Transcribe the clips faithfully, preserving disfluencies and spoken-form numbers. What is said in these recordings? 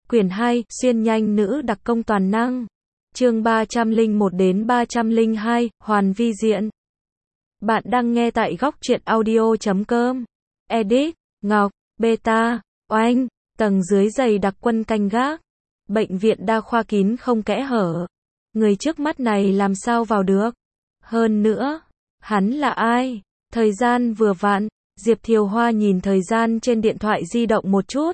Quyển hai, xuyên nhanh nữ đặc công toàn năng. Chương ba trăm lẻ một đến ba trăm lẻ hai, hoàn vi diện. Bạn đang nghe tại góc truyện audio chấm com. Edit, Ngọc, Beta, Oanh, tầng dưới dày đặc quân canh gác. Bệnh viện đa khoa kín không kẽ hở. Người trước mắt này làm sao vào được? Hơn nữa, hắn là ai? Thời gian vừa vặn, Diệp Thiều Hoa nhìn thời gian trên điện thoại di động một chút.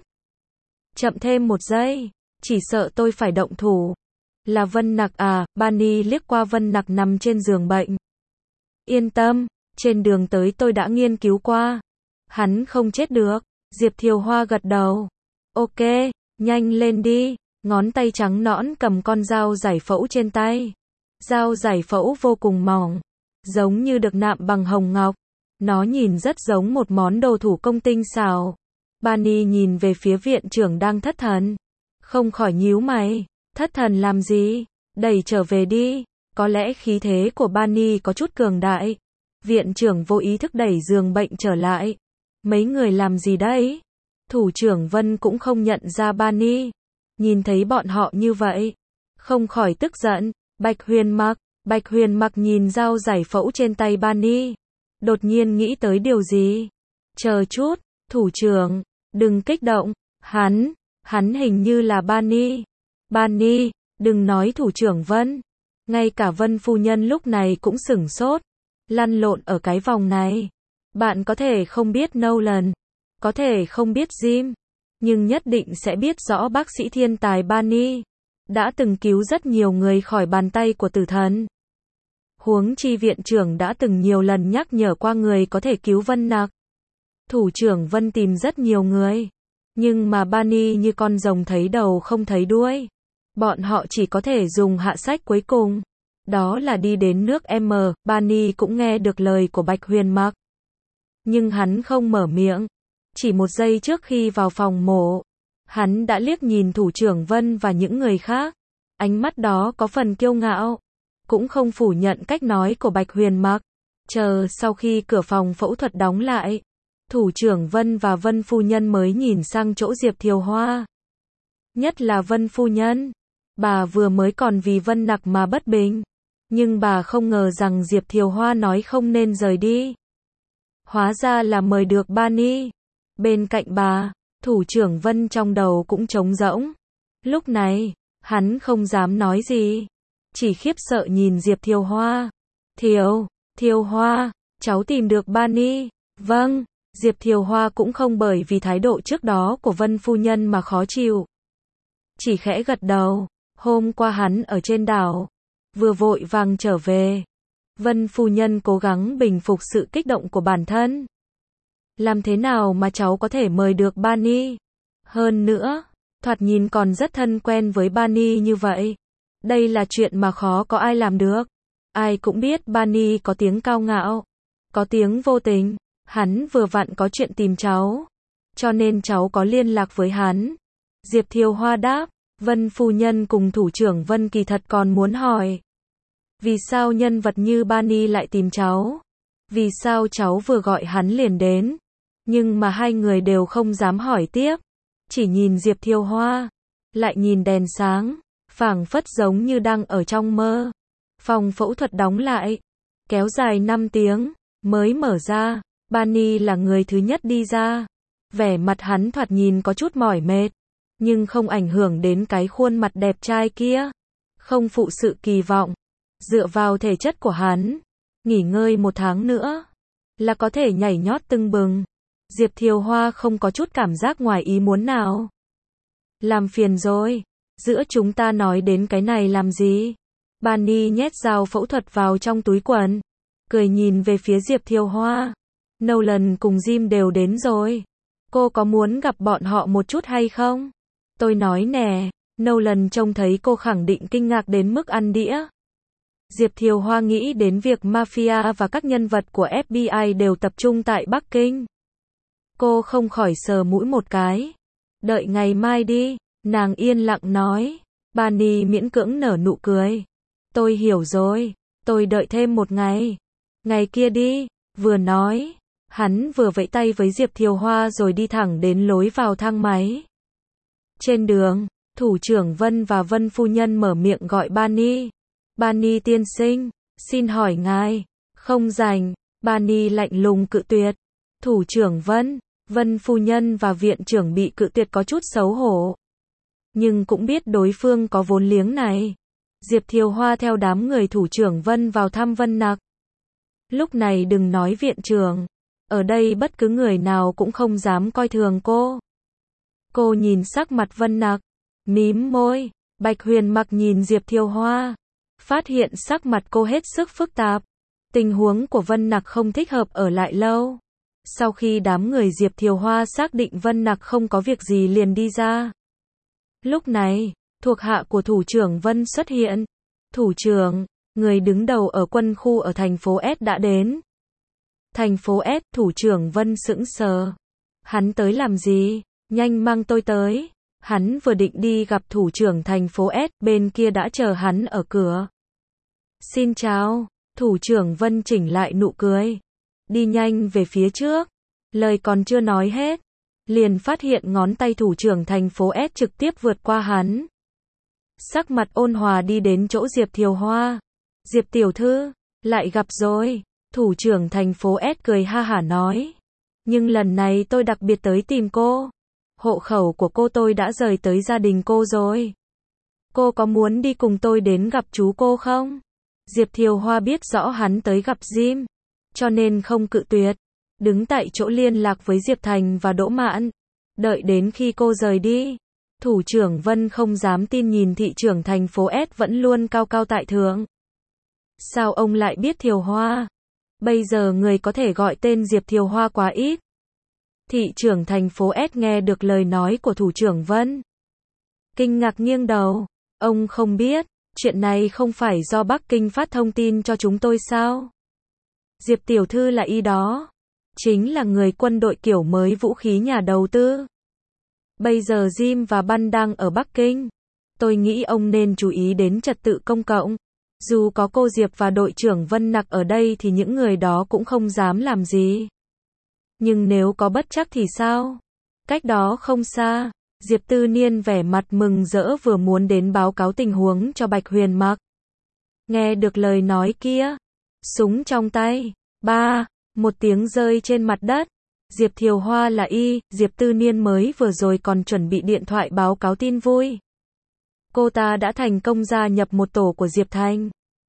Chậm thêm một giây, chỉ sợ tôi phải động thủ. Là Vân Nặc à? Bani liếc qua Vân Nặc nằm trên giường bệnh. Yên tâm, trên đường tới tôi đã nghiên cứu qua. Hắn không chết được. Diệp Thiều Hoa gật đầu. Ok, nhanh lên đi. Ngón tay trắng nõn cầm con dao giải phẫu trên tay. Dao giải phẫu vô cùng mỏng, giống như được nạm bằng hồng ngọc. Nó nhìn rất giống một món đồ thủ công tinh xảo. Bani nhìn về phía viện trưởng đang thất thần. Không khỏi nhíu mày. Thất thần làm gì? Đẩy trở về đi. Có lẽ khí thế của Bani có chút cường đại. Viện trưởng vô ý thức đẩy giường bệnh trở lại. Mấy người làm gì đấy? Thủ trưởng Vân cũng không nhận ra Bani. Nhìn thấy bọn họ như vậy, không khỏi tức giận. Bạch Huyền Mặc, Bạch Huyền Mặc nhìn dao giải phẫu trên tay Bani. Đột nhiên nghĩ tới điều gì. Chờ chút, thủ trưởng, đừng kích động. Hắn, hắn hình như là Bani. Bani, đừng nói thủ trưởng Vân. Ngay cả Vân phu nhân lúc này cũng sửng sốt. Lăn lộn ở cái vòng này. Bạn có thể không biết Nolan, có thể không biết Jim, nhưng nhất định sẽ biết rõ bác sĩ thiên tài Bani. Đã từng cứu rất nhiều người khỏi bàn tay của tử thần. Huống chi viện trưởng đã từng nhiều lần nhắc nhở qua người có thể cứu Vân Nặc. Thủ trưởng Vân tìm rất nhiều người. Nhưng mà Bani như con rồng thấy đầu không thấy đuôi. Bọn họ chỉ có thể dùng hạ sách cuối cùng. Đó là đi đến nước M. Bani cũng nghe được lời của Bạch Huyền Mặc. Nhưng hắn không mở miệng. Chỉ một giây trước khi vào phòng mổ, hắn đã liếc nhìn thủ trưởng Vân và những người khác. Ánh mắt đó có phần kiêu ngạo. Cũng không phủ nhận cách nói của Bạch Huyền Mặc. Chờ sau khi cửa phòng phẫu thuật đóng lại, thủ trưởng Vân và Vân phu nhân mới nhìn sang chỗ Diệp Thiều Hoa. Nhất là Vân phu nhân. Bà vừa mới còn vì Vân Nặc mà bất bình. Nhưng bà không ngờ rằng Diệp Thiều Hoa nói không nên rời đi. Hóa ra là mời được Bani. Bên cạnh bà, thủ trưởng Vân trong đầu cũng trống rỗng. Lúc này, hắn không dám nói gì. Chỉ khiếp sợ nhìn Diệp Thiều Hoa. Thiều, Thiều Hoa, cháu tìm được Bani. Vâng, Diệp Thiều Hoa cũng không bởi vì thái độ trước đó của Vân phu nhân mà khó chịu. Chỉ khẽ gật đầu. Hôm qua hắn ở trên đảo, vừa vội vàng trở về. Vân phu nhân cố gắng bình phục sự kích động của bản thân. Làm thế nào mà cháu có thể mời được Bani? Hơn nữa, thoạt nhìn còn rất thân quen với Bani như vậy. Đây là chuyện mà khó có ai làm được. Ai cũng biết Bani có tiếng cao ngạo, có tiếng vô tình. Hắn vừa vặn có chuyện tìm cháu, cho nên cháu có liên lạc với hắn. Diệp Thiều Hoa đáp. Vân phu nhân cùng thủ trưởng Vân kỳ thật còn muốn hỏi. Vì sao nhân vật như Bani lại tìm cháu? Vì sao cháu vừa gọi hắn liền đến? Nhưng mà hai người đều không dám hỏi tiếp. Chỉ nhìn Diệp Thiều Hoa. Lại nhìn đèn sáng. Phảng phất giống như đang ở trong mơ. Phòng phẫu thuật đóng lại. Kéo dài năm tiếng. Mới mở ra. Bani là người thứ nhất đi ra. Vẻ mặt hắn thoạt nhìn có chút mỏi mệt. Nhưng không ảnh hưởng đến cái khuôn mặt đẹp trai kia. Không phụ sự kỳ vọng. Dựa vào thể chất của hắn, nghỉ ngơi một tháng nữa là có thể nhảy nhót tưng bừng. Diệp Thiều Hoa không có chút cảm giác ngoài ý muốn nào. Làm phiền rồi. Giữa chúng ta nói đến cái này làm gì? Bani nhét dao phẫu thuật vào trong túi quần. Cười nhìn về phía Diệp Thiều Hoa. Nolan cùng Jim đều đến rồi. Cô có muốn gặp bọn họ một chút hay không? Tôi nói nè. Nolan trông thấy cô khẳng định kinh ngạc đến mức ăn đĩa. Diệp Thiều Hoa nghĩ đến việc mafia và các nhân vật của ép bê i đều tập trung tại Bắc Kinh. Cô không khỏi sờ mũi một cái. Đợi ngày mai đi, nàng yên lặng nói. Bani miễn cưỡng nở nụ cười. Tôi hiểu rồi, tôi đợi thêm một ngày. Ngày kia đi, vừa nói. Hắn vừa vẫy tay với Diệp Thiều Hoa rồi đi thẳng đến lối vào thang máy. Trên đường, Thủ trưởng Vân và Vân phu nhân mở miệng gọi Bani. Bani tiên sinh, xin hỏi ngài, không rảnh. Bani lạnh lùng cự tuyệt. Thủ trưởng Vân, Vân phu nhân và viện trưởng bị cự tuyệt có chút xấu hổ. Nhưng cũng biết đối phương có vốn liếng này. Diệp Thiều Hoa theo đám người thủ trưởng Vân vào thăm Vân Nặc. Lúc này đừng nói viện trưởng, ở đây bất cứ người nào cũng không dám coi thường cô. Cô nhìn sắc mặt Vân Nặc, mím môi. Bạch Huyền Mặc nhìn Diệp Thiều Hoa, phát hiện sắc mặt cô hết sức phức tạp. Tình huống của Vân Nặc không thích hợp ở lại lâu. Sau khi đám người Diệp Thiều Hoa xác định Vân Nặc không có việc gì liền đi ra. Lúc này, thuộc hạ của thủ trưởng Vân xuất hiện. Thủ trưởng, người đứng đầu ở quân khu ở thành phố S đã đến. Thành phố S, thủ trưởng Vân sững sờ. Hắn tới làm gì? Nhanh mang tôi tới. Hắn vừa định đi gặp thủ trưởng thành phố S, bên kia đã chờ hắn ở cửa. Xin chào, thủ trưởng Vân chỉnh lại nụ cười. Đi nhanh về phía trước. Lời còn chưa nói hết, liền phát hiện ngón tay thủ trưởng thành phố S trực tiếp vượt qua hắn. Sắc mặt ôn hòa đi đến chỗ Diệp Thiều Hoa. Diệp tiểu thư, lại gặp rồi. Thủ trưởng thành phố S cười ha hả nói. Nhưng lần này tôi đặc biệt tới tìm cô. Hộ khẩu của cô tôi đã rời tới gia đình cô rồi. Cô có muốn đi cùng tôi đến gặp chú cô không? Diệp Thiều Hoa biết rõ hắn tới gặp Jim, cho nên không cự tuyệt. Đứng tại chỗ liên lạc với Diệp Thành và Đỗ Mạn. Đợi đến khi cô rời đi, thủ trưởng Vân không dám tin nhìn thị trưởng thành phố S vẫn luôn cao cao tại thượng. Sao ông lại biết Thiều Hoa? Bây giờ người có thể gọi tên Diệp Thiều Hoa quá ít. Thị trưởng thành phố S nghe được lời nói của thủ trưởng Vân. Kinh ngạc nghiêng đầu. Ông không biết, chuyện này không phải do Bắc Kinh phát thông tin cho chúng tôi sao? Diệp tiểu thư là y đó. Chính là người quân đội kiểu mới vũ khí nhà đầu tư. Bây giờ Jim và Băn đang ở Bắc Kinh. Tôi nghĩ ông nên chú ý đến trật tự công cộng. Dù có cô Diệp và đội trưởng Vân Nặc ở đây thì những người đó cũng không dám làm gì. Nhưng nếu có bất trắc thì sao? Cách đó không xa, Diệp Tư Niên vẻ mặt mừng rỡ vừa muốn đến báo cáo tình huống cho Bạch Huyền Mặc. Nghe được lời nói kia, súng trong tay, ba, một tiếng rơi trên mặt đất. Diệp Thiều Hoa là y, Diệp Tư Niên mới vừa rồi còn chuẩn bị điện thoại báo cáo tin vui. Cô ta đã thành công gia nhập một tổ của Diệp Thành.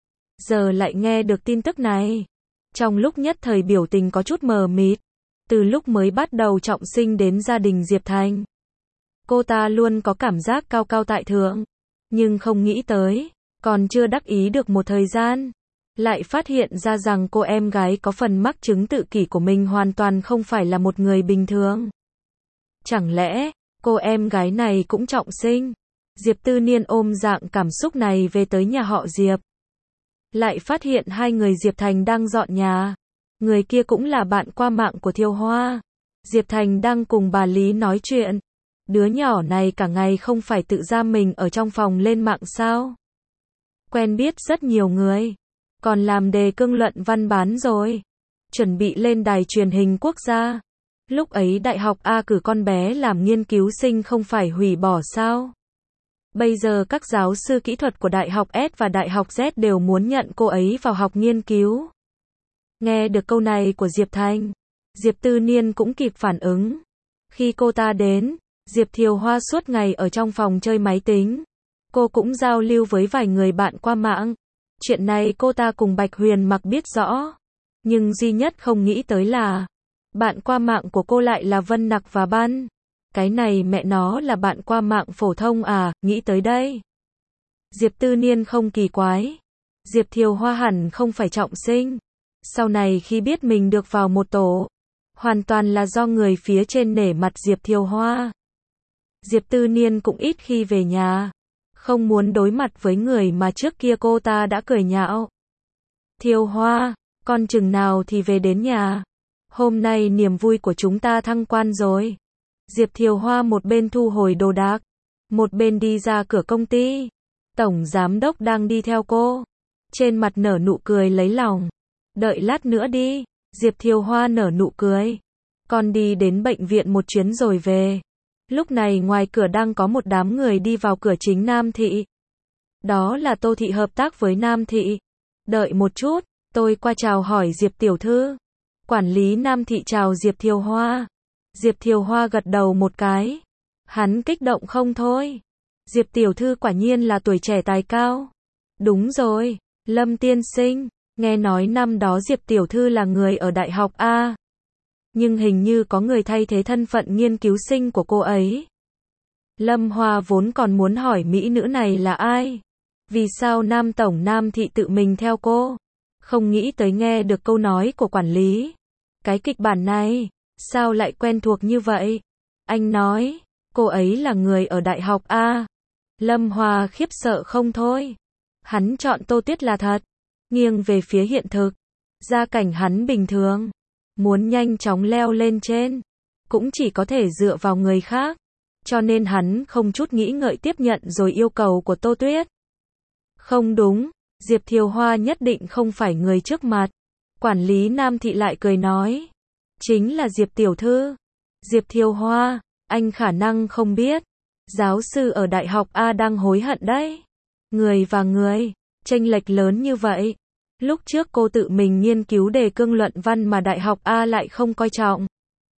Giờ lại nghe được tin tức này. Trong lúc nhất thời biểu tình có chút mờ mịt. Từ lúc mới bắt đầu trọng sinh đến gia đình Diệp Thành, cô ta luôn có cảm giác cao cao tại thượng. Nhưng không nghĩ tới, còn chưa đắc ý được một thời gian, lại phát hiện ra rằng cô em gái có phần mắc chứng tự kỷ của mình hoàn toàn không phải là một người bình thường. Chẳng lẽ, cô em gái này cũng trọng sinh? Diệp Tư Niên ôm dạng cảm xúc này về tới nhà họ Diệp. Lại phát hiện hai người Diệp Thành đang dọn nhà. Người kia cũng là bạn qua mạng của Thiều Hoa. Diệp Thành đang cùng bà Lý nói chuyện. Đứa nhỏ này cả ngày không phải tự giam mình ở trong phòng lên mạng sao? Quen biết rất nhiều người. Còn làm đề cương luận văn bán rồi. Chuẩn bị lên đài truyền hình quốc gia. Lúc ấy Đại học A cử con bé làm nghiên cứu sinh không phải hủy bỏ sao? Bây giờ các giáo sư kỹ thuật của Đại học S và Đại học Z đều muốn nhận cô ấy vào học nghiên cứu. Nghe được câu này của Diệp Thành, Diệp Tư Niên cũng kịp phản ứng. Khi cô ta đến, Diệp Thiều Hoa suốt ngày ở trong phòng chơi máy tính. Cô cũng giao lưu với vài người bạn qua mạng. Chuyện này cô ta cùng Bạch Huyền Mặc biết rõ. Nhưng duy nhất không nghĩ tới là bạn qua mạng của cô lại là Vân Nặc và Băn. Cái này mẹ nó là bạn qua mạng phổ thông à, nghĩ tới đây. Diệp Tư Niên không kỳ quái. Diệp Thiều Hoa hẳn không phải trọng sinh. Sau này khi biết mình được vào một tổ, hoàn toàn là do người phía trên nể mặt Diệp Thiều Hoa. Diệp Tư Niên cũng ít khi về nhà, không muốn đối mặt với người mà trước kia cô ta đã cười nhạo. Thiều Hoa, con chừng nào thì về đến nhà. Hôm nay niềm vui của chúng ta thăng quan rồi. Diệp Thiều Hoa một bên thu hồi đồ đạc, một bên đi ra cửa công ty. Tổng giám đốc đang đi theo cô, trên mặt nở nụ cười lấy lòng. Đợi lát nữa đi. Diệp Thiều Hoa nở nụ cười. Con đi đến bệnh viện một chuyến rồi về. Lúc này ngoài cửa đang có một đám người đi vào cửa chính Nam Thị. Đó là Tô Thị hợp tác với Nam Thị. Đợi một chút, tôi qua chào hỏi Diệp tiểu thư. Quản lý Nam Thị chào Diệp Thiều Hoa. Diệp Thiều Hoa gật đầu một cái. Hắn kích động không thôi. Diệp tiểu thư quả nhiên là tuổi trẻ tài cao. Đúng rồi, Lâm tiên sinh, nghe nói năm đó Diệp tiểu thư là người ở đại học A. Nhưng hình như có người thay thế thân phận nghiên cứu sinh của cô ấy. Lâm Hoa vốn còn muốn hỏi mỹ nữ này là ai. Vì sao Nam Tổng Nam Thị tự mình theo cô? Không nghĩ tới nghe được câu nói của quản lý. Cái kịch bản này, sao lại quen thuộc như vậy? Anh nói, cô ấy là người ở đại học A. Lâm Hoa khiếp sợ không thôi. Hắn chọn Tô Tuyết là thật. Nghiêng về phía hiện thực. Gia cảnh hắn bình thường. Muốn nhanh chóng leo lên trên. Cũng chỉ có thể dựa vào người khác. Cho nên hắn không chút nghĩ ngợi tiếp nhận rồi yêu cầu của Tô Tuyết. Không đúng, Diệp Thiều Hoa nhất định không phải người trước mặt. Quản lý Nam Thị lại cười nói. Chính là Diệp tiểu thư. Diệp Thiều Hoa, anh khả năng không biết. Giáo sư ở đại học A đang hối hận đấy. Người và người, chênh lệch lớn như vậy. Lúc trước cô tự mình nghiên cứu đề cương luận văn mà đại học A lại không coi trọng.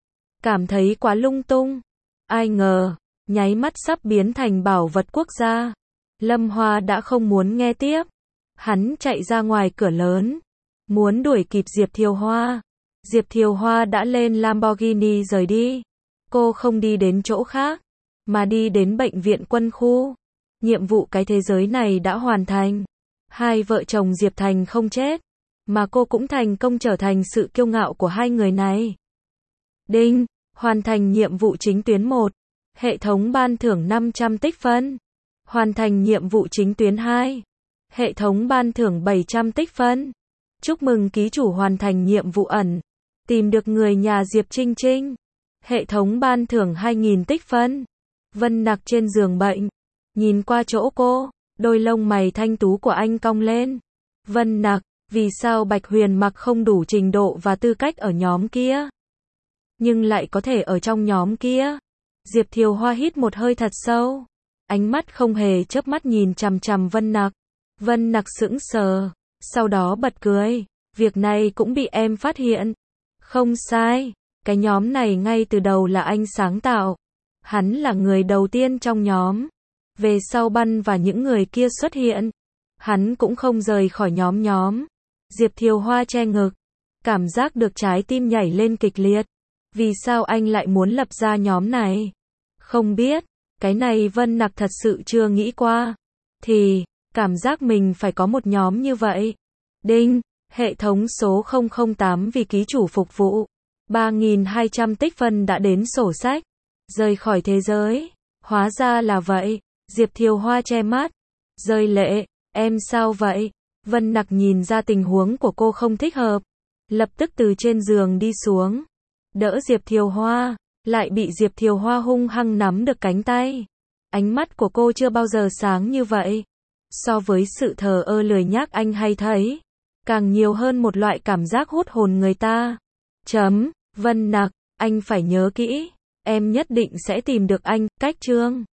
Cảm thấy quá lung tung. Ai ngờ, nháy mắt sắp biến thành bảo vật quốc gia. Lâm Hoa đã không muốn nghe tiếp. Hắn chạy ra ngoài cửa lớn. Muốn đuổi kịp Diệp Thiều Hoa. Diệp Thiều Hoa đã lên Lamborghini rời đi. Cô không đi đến chỗ khác, mà đi đến bệnh viện quân khu. Nhiệm vụ cái thế giới này đã hoàn thành. Hai vợ chồng Diệp Thành không chết, mà cô cũng thành công trở thành sự kiêu ngạo của hai người này. Đinh, hoàn thành nhiệm vụ chính tuyến một. Hệ thống ban thưởng năm trăm tích phân. Hoàn thành nhiệm vụ chính tuyến hai. Hệ thống ban thưởng bảy trăm tích phân. Chúc mừng ký chủ hoàn thành nhiệm vụ ẩn. Tìm được người nhà Diệp Trinh Trinh. Hệ thống ban thưởng hai nghìn tích phân. Vân Nặc trên giường bệnh. Nhìn qua chỗ cô, đôi lông mày thanh tú của anh cong lên. Vân Nặc, vì sao Bạch Huyền Mặc không đủ trình độ và tư cách ở nhóm kia? Nhưng lại có thể ở trong nhóm kia? Diệp Thiều Hoa hít một hơi thật sâu. Ánh mắt không hề chớp mắt nhìn chằm chằm Vân Nặc. Vân Nặc sững sờ, sau đó bật cười. Việc này cũng bị em phát hiện. Không sai, cái nhóm này ngay từ đầu là anh sáng tạo. Hắn là người đầu tiên trong nhóm. Về sau Băn và những người kia xuất hiện, hắn cũng không rời khỏi nhóm nhóm. Diệp Thiều Hoa che ngực, cảm giác được trái tim nhảy lên kịch liệt. Vì sao anh lại muốn lập ra nhóm này? Không biết, cái này Vân Nặc thật sự chưa nghĩ qua. Thì, cảm giác mình phải có một nhóm như vậy. Đinh, hệ thống số không không tám vì ký chủ phục vụ. ba nghìn hai trăm tích phân đã đến sổ sách. Rời khỏi thế giới. Hóa ra là vậy. Diệp Thiều Hoa che mắt. Rơi lệ, em sao vậy? Vân Nặc nhìn ra tình huống của cô không thích hợp. Lập tức từ trên giường đi xuống. Đỡ Diệp Thiều Hoa. Lại bị Diệp Thiều Hoa hung hăng nắm được cánh tay. Ánh mắt của cô chưa bao giờ sáng như vậy. So với sự thờ ơ lười nhác anh hay thấy, càng nhiều hơn một loại cảm giác hút hồn người ta. Chấm, Vân Nặc, anh phải nhớ kỹ. Em nhất định sẽ tìm được anh. Cách chương